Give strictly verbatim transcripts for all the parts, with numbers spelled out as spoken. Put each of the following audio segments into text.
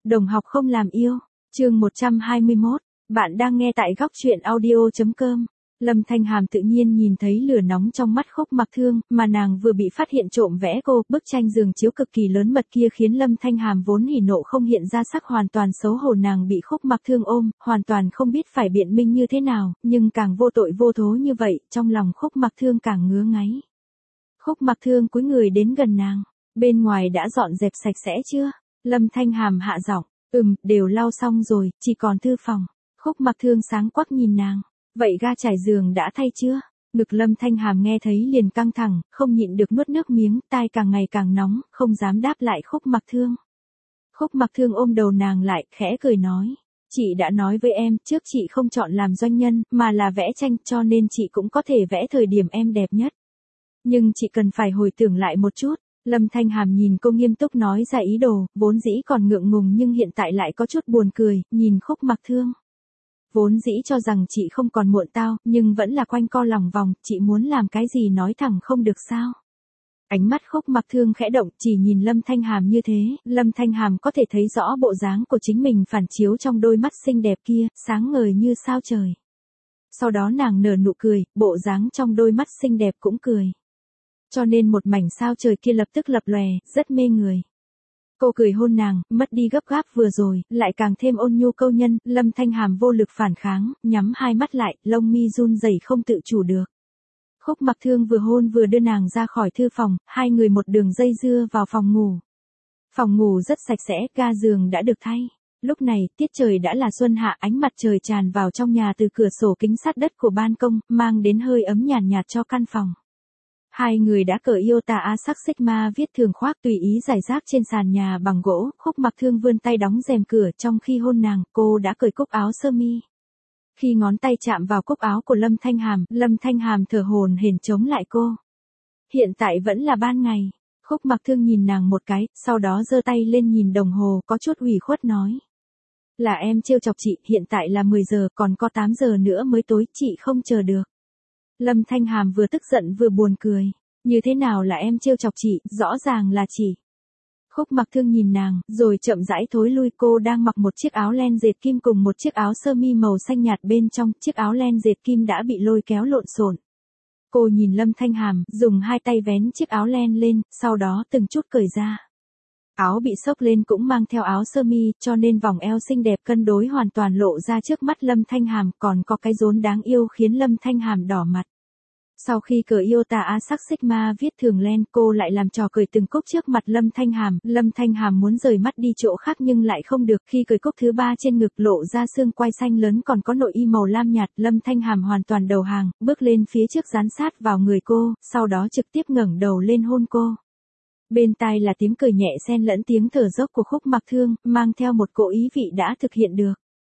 Đồng học không làm yêu, chương một trăm hai mươi mốt, bạn đang nghe tại góc truyện audio.com. Lâm Thanh Hàm tự nhiên nhìn thấy lửa nóng trong mắt Khúc Mặc Thương, mà nàng vừa bị phát hiện trộm vẽ cô, bức tranh giường chiếu cực kỳ lớn mật kia khiến Lâm Thanh Hàm vốn hỉ nộ không hiện ra sắc hoàn toàn xấu hổ. Nàng bị Khúc Mặc Thương ôm, hoàn toàn không biết phải biện minh như thế nào, nhưng càng vô tội vô thố như vậy, trong lòng Khúc Mặc Thương càng ngứa ngáy. Khúc Mặc Thương cúi người đến gần nàng, bên ngoài đã dọn dẹp sạch sẽ chưa? Lâm Thanh Hàm hạ giọng, ừm, đều lau xong rồi, chỉ còn thư phòng. Khúc Mặc Thương sáng quắc nhìn nàng, vậy ga trải giường đã thay chưa? Ngực Lâm Thanh Hàm nghe thấy liền căng thẳng, không nhịn được nuốt nước miếng, tai càng ngày càng nóng, không dám đáp lại Khúc Mặc Thương. Khúc Mặc Thương ôm đầu nàng lại, khẽ cười nói, chị đã nói với em, trước chị không chọn làm doanh nhân, mà là vẽ tranh, cho nên chị cũng có thể vẽ thời điểm em đẹp nhất. Nhưng chị cần phải hồi tưởng lại một chút. Lâm Thanh Hàm nhìn cô nghiêm túc nói ra ý đồ, vốn dĩ còn ngượng ngùng nhưng hiện tại lại có chút buồn cười, nhìn Khúc Mặc Thương. Vốn dĩ cho rằng chị không còn muộn tao, nhưng vẫn là quanh co lòng vòng, chị muốn làm cái gì nói thẳng không được sao? Ánh mắt Khúc Mặc Thương khẽ động, chỉ nhìn Lâm Thanh Hàm như thế, Lâm Thanh Hàm có thể thấy rõ bộ dáng của chính mình phản chiếu trong đôi mắt xinh đẹp kia, sáng ngời như sao trời. Sau đó nàng nở nụ cười, bộ dáng trong đôi mắt xinh đẹp cũng cười. Cho nên một mảnh sao trời kia lập tức lập lòe, rất mê người. Cô cười hôn nàng, mất đi gấp gáp vừa rồi, lại càng thêm ôn nhu câu nhân, Lâm Thanh Hàm vô lực phản kháng, nhắm hai mắt lại, lông mi run rẩy không tự chủ được. Khúc Mặc Thương vừa hôn vừa đưa nàng ra khỏi thư phòng, hai người một đường dây dưa vào phòng ngủ. Phòng ngủ rất sạch sẽ, ga giường đã được thay. Lúc này, tiết trời đã là xuân hạ, ánh mặt trời tràn vào trong nhà từ cửa sổ kính sát đất của ban công, mang đến hơi ấm nhàn nhạt, nhạt cho căn phòng. Hai người đã cởi Iota A sắc Sigma viết thường khoác tùy ý rải rác trên sàn nhà bằng gỗ, Khúc Mặc Thương vươn tay đóng rèm cửa, trong khi hôn nàng, cô đã cởi cúc áo sơ mi. Khi ngón tay chạm vào cúc áo của Lâm Thanh Hàm, Lâm Thanh Hàm thở hổn hển chống lại cô. Hiện tại vẫn là ban ngày. Khúc Mặc Thương nhìn nàng một cái, sau đó giơ tay lên nhìn đồng hồ, có chút ủy khuất nói. Là em trêu chọc chị, hiện tại là mười giờ, còn có tám giờ nữa mới tối, chị không chờ được. Lâm Thanh Hàm vừa tức giận vừa buồn cười. Như thế nào là em trêu chọc chị, rõ ràng là chị. Khúc Mặc Thương nhìn nàng, rồi chậm rãi thối lui. Cô đang mặc một chiếc áo len dệt kim cùng một chiếc áo sơ mi màu xanh nhạt, bên trong chiếc áo len dệt kim đã bị lôi kéo lộn xộn. Cô nhìn Lâm Thanh Hàm, dùng hai tay vén chiếc áo len lên, sau đó từng chút cởi ra. Áo bị xốc lên cũng mang theo áo sơ mi, cho nên vòng eo xinh đẹp cân đối hoàn toàn lộ ra trước mắt Lâm Thanh Hàm, còn có cái rốn đáng yêu khiến Lâm Thanh Hàm đỏ mặt. Sau khi cởi Iota A sắc Sigma viết thường len, cô lại làm trò cởi từng cúc trước mặt Lâm Thanh Hàm. Lâm Thanh Hàm muốn rời mắt đi chỗ khác nhưng lại không được. Khi cởi cúc thứ ba trên ngực lộ ra xương quai xanh lớn còn có nội y màu lam nhạt, Lâm Thanh Hàm hoàn toàn đầu hàng, bước lên phía trước dán sát vào người cô, sau đó trực tiếp ngẩng đầu lên hôn cô. Bên tai là tiếng cười nhẹ xen lẫn tiếng thở dốc của Khúc Mặc Thương, mang theo một cỗ ý vị đã thực hiện được.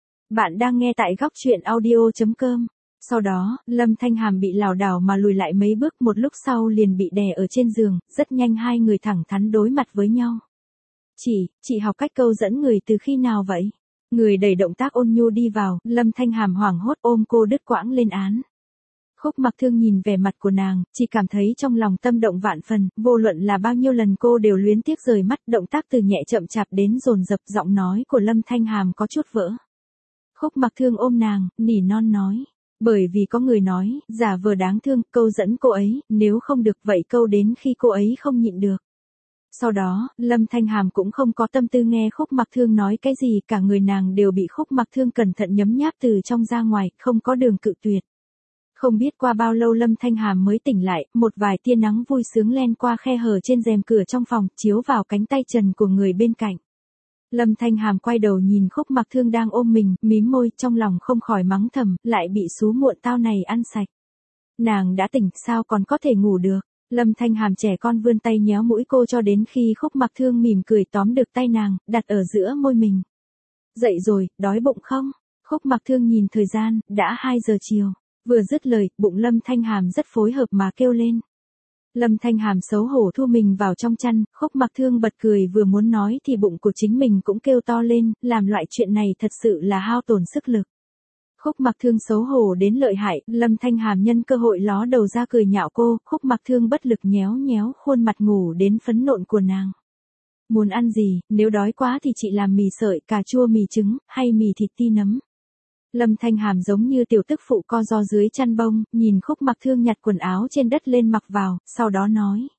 Bạn đang nghe tại góc truyện audio.com. Sau đó, Lâm Thanh Hàm bị lảo đảo mà lùi lại mấy bước, một lúc sau liền bị đè ở trên giường, rất nhanh hai người thẳng thắn đối mặt với nhau. Chị, chị học cách câu dẫn người từ khi nào vậy? Người đẩy động tác ôn nhu đi vào, Lâm Thanh Hàm hoảng hốt ôm cô đứt quãng lên án. Khúc Mặc Thương nhìn vẻ mặt của nàng, chỉ cảm thấy trong lòng tâm động vạn phần, vô luận là bao nhiêu lần cô đều luyến tiếc rời mắt, động tác từ nhẹ chậm chạp đến dồn dập, giọng nói của Lâm Thanh Hàm có chút vỡ. Khúc Mặc Thương ôm nàng, nỉ non nói, bởi vì có người nói, giả vờ đáng thương, câu dẫn cô ấy, nếu không được vậy câu đến khi cô ấy không nhịn được. Sau đó, Lâm Thanh Hàm cũng không có tâm tư nghe Khúc Mặc Thương nói cái gì, cả người nàng đều bị Khúc Mặc Thương cẩn thận nhấm nháp từ trong ra ngoài, không có đường cự tuyệt. Không biết qua bao lâu Lâm Thanh Hàm mới tỉnh lại, một vài tia nắng vui sướng len qua khe hở trên rèm cửa trong phòng, chiếu vào cánh tay trần của người bên cạnh. Lâm Thanh Hàm quay đầu nhìn Khúc Mặc Thương đang ôm mình, mím môi, trong lòng không khỏi mắng thầm, lại bị xú muộn tao này ăn sạch. Nàng đã tỉnh, sao còn có thể ngủ được? Lâm Thanh Hàm trẻ con vươn tay nhéo mũi cô cho đến khi Khúc Mặc Thương mỉm cười tóm được tay nàng, đặt ở giữa môi mình. Dậy rồi, đói bụng không? Khúc Mặc Thương nhìn thời gian, đã hai giờ chiều. Vừa dứt lời, bụng Lâm Thanh Hàm rất phối hợp mà kêu lên. Lâm Thanh Hàm xấu hổ thu mình vào trong chăn, Khúc Mặc Thương bật cười, vừa muốn nói thì bụng của chính mình cũng kêu to lên, làm loại chuyện này thật sự là hao tổn sức lực. Khúc Mặc Thương xấu hổ đến lợi hại, Lâm Thanh Hàm nhân cơ hội ló đầu ra cười nhạo cô, Khúc Mặc Thương bất lực nhéo nhéo khuôn mặt ngủ đến phấn nộn của nàng. Muốn ăn gì, nếu đói quá thì chị làm mì sợi, cà chua, mì trứng, hay mì thịt ti nấm. Lâm Thanh Hàm giống như tiểu tức phụ co ro dưới chăn bông, nhìn Khúc Mặc Thương nhặt quần áo trên đất lên mặc vào, sau đó nói.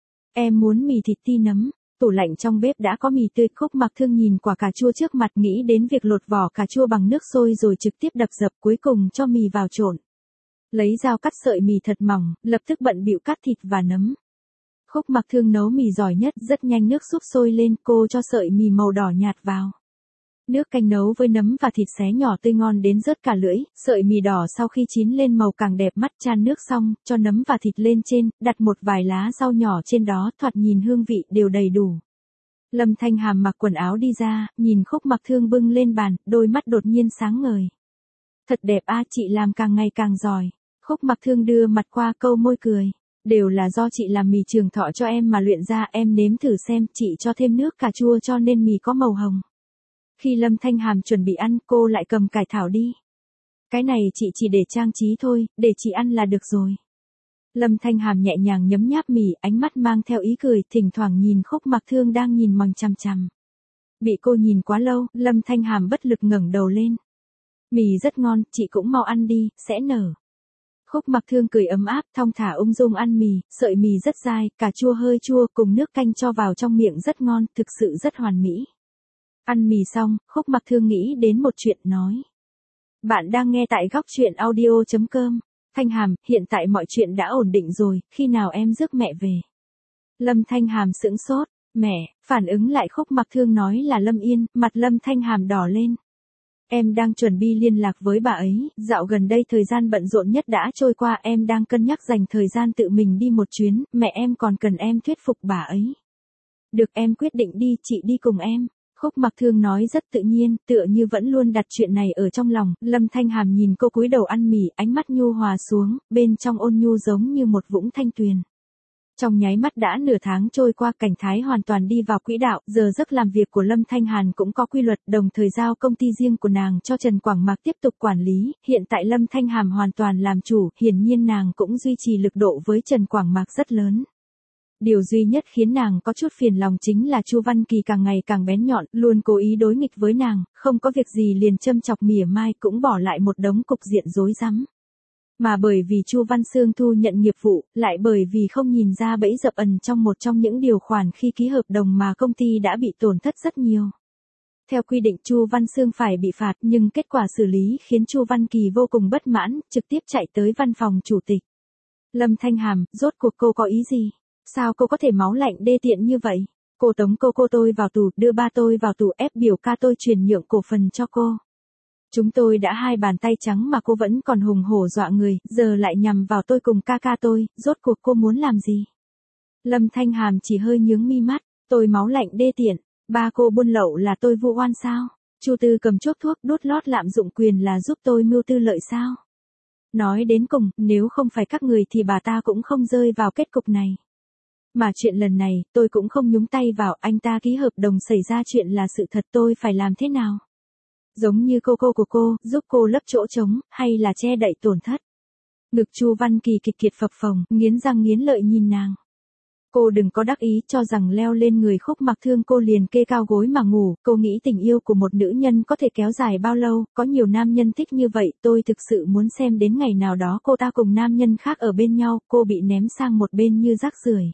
Em muốn mì thịt ti nấm. Tủ lạnh trong bếp đã có mì tươi. Khúc Mặc Thương nhìn quả cà chua trước mặt, nghĩ đến việc lột vỏ cà chua bằng nước sôi rồi trực tiếp đập dập, cuối cùng cho mì vào trộn. Lấy dao cắt sợi mì thật mỏng, lập tức bận bịu cắt thịt và nấm. Khúc Mặc Thương nấu mì giỏi nhất, rất nhanh nước súp sôi lên, cô cho sợi mì màu đỏ nhạt vào. Nước canh nấu với nấm và thịt xé nhỏ tươi ngon đến rớt cả lưỡi, sợi mì đỏ sau khi chín lên màu càng đẹp mắt. Chan nước xong, cho nấm và thịt lên trên, đặt một vài lá rau nhỏ trên đó, thoạt nhìn hương vị đều đầy đủ. Lâm Thanh Hàm mặc quần áo đi ra, nhìn Khúc Mặc Thương bưng lên bàn, đôi mắt đột nhiên sáng ngời. Thật đẹp a, chị làm càng ngày càng giỏi. Khúc Mặc Thương đưa mặt qua, câu môi cười. Đều là do chị làm mì Trường Thọ cho em mà luyện ra, em nếm thử xem, chị cho thêm nước cà chua cho nên mì có màu hồng. Khi Lâm Thanh Hàm chuẩn bị ăn, cô lại cầm cải thảo đi. Cái này chị chỉ để trang trí thôi, để chị ăn là được rồi. Lâm Thanh Hàm nhẹ nhàng nhấm nháp mì, ánh mắt mang theo ý cười, thỉnh thoảng nhìn Khúc Mặc Thương đang nhìn mòng chằm chằm. Bị cô nhìn quá lâu, Lâm Thanh Hàm bất lực ngẩng đầu lên. Mì rất ngon, chị cũng mau ăn đi, sẽ nở. Khúc Mặc Thương cười ấm áp, thong thả ung dung ăn mì, sợi mì rất dai, cà chua hơi chua cùng nước canh cho vào trong miệng rất ngon, thực sự rất hoàn mỹ. Ăn mì xong, Khúc Mặc Thương nghĩ đến một chuyện nói. Bạn đang nghe tại góc chuyện audio chấm com. Thanh Hàm, hiện tại mọi chuyện đã ổn định rồi, khi nào em rước mẹ về? Lâm Thanh Hàm sững sốt, mẹ, phản ứng lại Khúc Mặc Thương nói là Lâm Yên, mặt Lâm Thanh Hàm đỏ lên. Em đang chuẩn bị liên lạc với bà ấy, dạo gần đây thời gian bận rộn nhất đã trôi qua, em đang cân nhắc dành thời gian tự mình đi một chuyến, mẹ em còn cần em thuyết phục bà ấy. Được, em quyết định đi, chị đi cùng em. Khúc Mặc Thương nói rất tự nhiên, tựa như vẫn luôn đặt chuyện này ở trong lòng. Lâm Thanh Hàm nhìn cô cúi đầu ăn mì, ánh mắt nhu hòa xuống, bên trong ôn nhu giống như một vũng thanh tuyền. Trong nháy mắt đã nửa tháng trôi qua, cảnh thái hoàn toàn đi vào quỹ đạo, giờ giấc làm việc của Lâm Thanh Hàn cũng có quy luật, đồng thời giao công ty riêng của nàng cho Trần Quảng Mạc tiếp tục quản lý, hiện tại Lâm Thanh Hàm hoàn toàn làm chủ, hiển nhiên nàng cũng duy trì lực độ với Trần Quảng Mạc rất lớn. Điều duy nhất khiến nàng có chút phiền lòng chính là Chu Văn Kỳ càng ngày càng bén nhọn, luôn cố ý đối nghịch với nàng, không có việc gì liền châm chọc mỉa mai, cũng bỏ lại một đống cục diện rối rắm. Mà bởi vì Chu Văn Sương thu nhận nghiệp vụ, lại bởi vì không nhìn ra bẫy dập ẩn trong một trong những điều khoản khi ký hợp đồng mà công ty đã bị tổn thất rất nhiều. Theo quy định Chu Văn Sương phải bị phạt, nhưng kết quả xử lý khiến Chu Văn Kỳ vô cùng bất mãn, trực tiếp chạy tới văn phòng chủ tịch. Lâm Thanh Hàm, rốt cuộc cô có ý gì? Sao cô có thể máu lạnh đê tiện như vậy? Cô tống cô cô tôi vào tù, đưa ba tôi vào tù, ép biểu ca tôi chuyển nhượng cổ phần cho cô. Chúng tôi đã hai bàn tay trắng mà cô vẫn còn hùng hổ dọa người, giờ lại nhằm vào tôi cùng ca ca tôi, rốt cuộc cô muốn làm gì? Lâm Thanh Hàm chỉ hơi nhướng mi mắt, tôi máu lạnh đê tiện, ba cô buôn lậu là tôi vu oan sao? Chu Tư cầm chuốc thuốc đốt lót lạm dụng quyền là giúp tôi mưu tư lợi sao? Nói đến cùng, nếu không phải các người thì bà ta cũng không rơi vào kết cục này. Mà chuyện lần này, tôi cũng không nhúng tay vào, anh ta ký hợp đồng xảy ra chuyện là sự thật, tôi phải làm thế nào? Giống như cô cô của cô, giúp cô lấp chỗ trống, hay là che đậy tổn thất? Ngực Chu Văn Kỳ kịch kiệt phập phồng, nghiến răng nghiến lợi nhìn nàng. Cô đừng có đắc ý cho rằng leo lên người Khúc Mặc Thương cô liền kê cao gối mà ngủ, cô nghĩ tình yêu của một nữ nhân có thể kéo dài bao lâu, có nhiều nam nhân thích như vậy, tôi thực sự muốn xem đến ngày nào đó cô ta cùng nam nhân khác ở bên nhau, cô bị ném sang một bên như rác rưởi.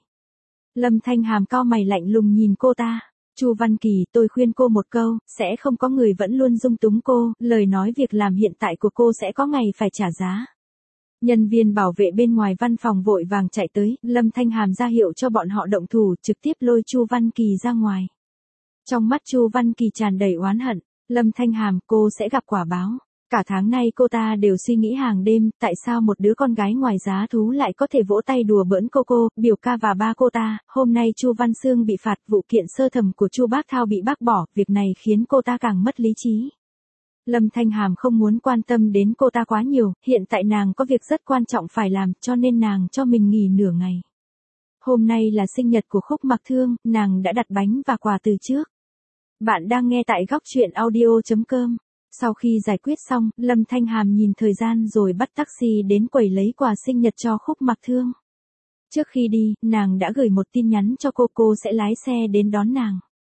Lâm Thanh Hàm cau mày lạnh lùng nhìn cô ta. Chu Văn Kỳ, tôi khuyên cô một câu, sẽ không có người vẫn luôn dung túng cô, lời nói việc làm hiện tại của cô sẽ có ngày phải trả giá. Nhân viên bảo vệ bên ngoài văn phòng vội vàng chạy tới, Lâm Thanh Hàm ra hiệu cho bọn họ động thủ, trực tiếp lôi Chu Văn Kỳ ra ngoài. Trong mắt Chu Văn Kỳ tràn đầy oán hận, Lâm Thanh Hàm, cô sẽ gặp quả báo. Cả tháng nay cô ta đều suy nghĩ hàng đêm, tại sao một đứa con gái ngoài giá thú lại có thể vỗ tay đùa bỡn cô cô, biểu ca và ba cô ta, hôm nay Chu Văn Sương bị phạt, vụ kiện sơ thẩm của Chu Bác Thao bị bác bỏ, việc này khiến cô ta càng mất lý trí. Lâm Thanh Hàm không muốn quan tâm đến cô ta quá nhiều, hiện tại nàng có việc rất quan trọng phải làm, cho nên nàng cho mình nghỉ nửa ngày. Hôm nay là sinh nhật của Khúc Mặc Thương, nàng đã đặt bánh và quà từ trước. Bạn đang nghe tại góc chuyện audio chấm com. Sau khi giải quyết xong, Lâm Thanh Hàm nhìn thời gian rồi bắt taxi đến quầy lấy quà sinh nhật cho Khúc Mặc Thương. Trước khi đi, nàng đã gửi một tin nhắn cho cô, cô sẽ lái xe đến đón nàng.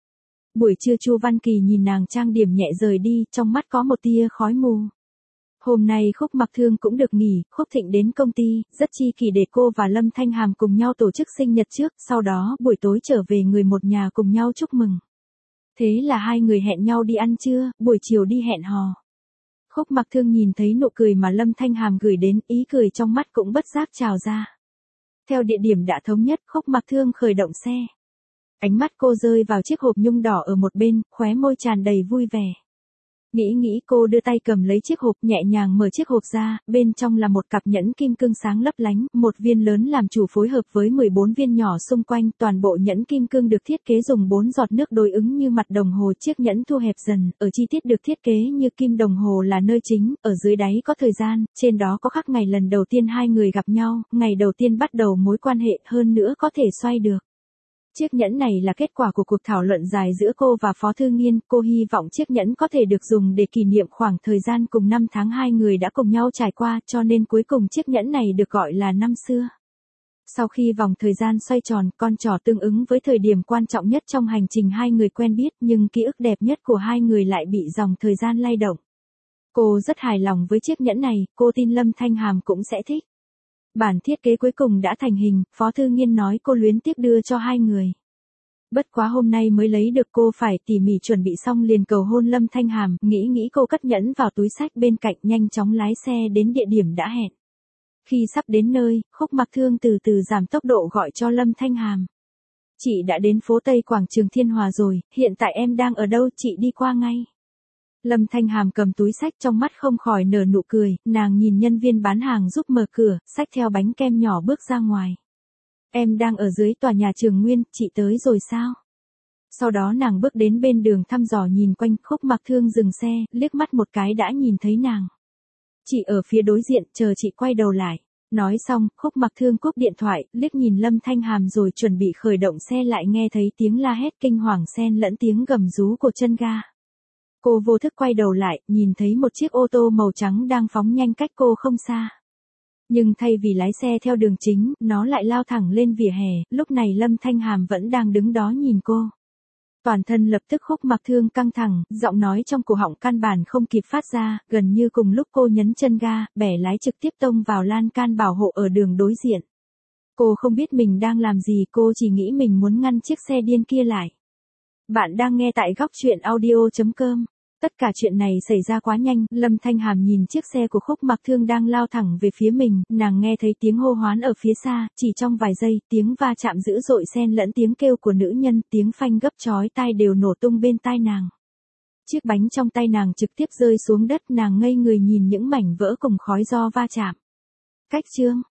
Buổi trưa Chu Văn Kỳ nhìn nàng trang điểm nhẹ rời đi, trong mắt có một tia khói mù. Hôm nay Khúc Mặc Thương cũng được nghỉ, Khúc Thịnh đến công ty, rất chi kỷ để cô và Lâm Thanh Hàm cùng nhau tổ chức sinh nhật trước, sau đó buổi tối trở về người một nhà cùng nhau chúc mừng. Thế là hai người hẹn nhau đi ăn trưa, buổi chiều đi hẹn hò. Khúc Mặc Thương nhìn thấy nụ cười mà Lâm Thanh Hàm gửi đến, ý cười trong mắt cũng bất giác trào ra. Theo địa điểm đã thống nhất, Khúc Mặc Thương khởi động xe. Ánh mắt cô rơi vào chiếc hộp nhung đỏ ở một bên, khóe môi tràn đầy vui vẻ. Nghĩ nghĩ cô đưa tay cầm lấy chiếc hộp, nhẹ nhàng mở chiếc hộp ra, bên trong là một cặp nhẫn kim cương sáng lấp lánh, một viên lớn làm chủ phối hợp với mười bốn viên nhỏ xung quanh, toàn bộ nhẫn kim cương được thiết kế dùng bốn giọt nước đối ứng như mặt đồng hồ, chiếc nhẫn thu hẹp dần, ở chi tiết được thiết kế như kim đồng hồ là nơi chính, ở dưới đáy có thời gian, trên đó có khắc ngày lần đầu tiên hai người gặp nhau, ngày đầu tiên bắt đầu mối quan hệ, hơn nữa có thể xoay được. Chiếc nhẫn này là kết quả của cuộc thảo luận dài giữa cô và Phó Thư Nghiên, cô hy vọng chiếc nhẫn có thể được dùng để kỷ niệm khoảng thời gian cùng năm tháng hai người đã cùng nhau trải qua, cho nên cuối cùng chiếc nhẫn này được gọi là năm xưa. Sau khi vòng thời gian xoay tròn, con trỏ tương ứng với thời điểm quan trọng nhất trong hành trình hai người quen biết, nhưng ký ức đẹp nhất của hai người lại bị dòng thời gian lay động. Cô rất hài lòng với chiếc nhẫn này, cô tin Lâm Thanh Hàm cũng sẽ thích. Bản thiết kế cuối cùng đã thành hình, Phó Thư Nghiên nói cô luyến tiếc đưa cho hai người. Bất quá hôm nay mới lấy được, cô phải tỉ mỉ chuẩn bị xong liền cầu hôn Lâm Thanh Hàm, nghĩ nghĩ cô cất nhẫn vào túi xách bên cạnh, nhanh chóng lái xe đến địa điểm đã hẹn. Khi sắp đến nơi, Khúc Mặc Thương từ từ giảm tốc độ gọi cho Lâm Thanh Hàm. Chị đã đến phố Tây Quảng Trường Thiên Hòa rồi, hiện tại em đang ở đâu, chị đi qua ngay. Lâm Thanh Hàm cầm túi xách, trong mắt không khỏi nở nụ cười, nàng nhìn nhân viên bán hàng giúp mở cửa, xách theo bánh kem nhỏ bước ra ngoài. Em đang ở dưới tòa nhà Trường Nguyên, chị tới rồi sao? Sau đó nàng bước đến bên đường thăm dò nhìn quanh, Khúc Mặc Thương dừng xe, liếc mắt một cái đã nhìn thấy nàng. Chị ở phía đối diện, chờ chị quay đầu lại. Nói xong, Khúc Mặc Thương cúp điện thoại, liếc nhìn Lâm Thanh Hàm rồi chuẩn bị khởi động xe, lại nghe thấy tiếng la hét kinh hoàng xen lẫn tiếng gầm rú của chân ga. Cô vô thức quay đầu lại, nhìn thấy một chiếc ô tô màu trắng đang phóng nhanh cách cô không xa. Nhưng thay vì lái xe theo đường chính, nó lại lao thẳng lên vỉa hè, lúc này Lâm Thanh Hàm vẫn đang đứng đó nhìn cô. Toàn thân lập tức Khúc Mặc Thương căng thẳng, giọng nói trong cổ họng căn bản không kịp phát ra, gần như cùng lúc cô nhấn chân ga, bẻ lái trực tiếp tông vào lan can bảo hộ ở đường đối diện. Cô không biết mình đang làm gì, cô chỉ nghĩ mình muốn ngăn chiếc xe điên kia lại. Bạn đang nghe tại góc truyện audio chấm com. Tất cả chuyện này xảy ra quá nhanh, Lâm Thanh Hàm nhìn chiếc xe của Khúc Mặc Thương đang lao thẳng về phía mình, nàng nghe thấy tiếng hô hoán ở phía xa, chỉ trong vài giây, tiếng va chạm dữ dội xen lẫn tiếng kêu của nữ nhân, tiếng phanh gấp chói tai đều nổ tung bên tai nàng. Chiếc bánh trong tay nàng trực tiếp rơi xuống đất, nàng ngây người nhìn những mảnh vỡ cùng khói do va chạm. Cách chương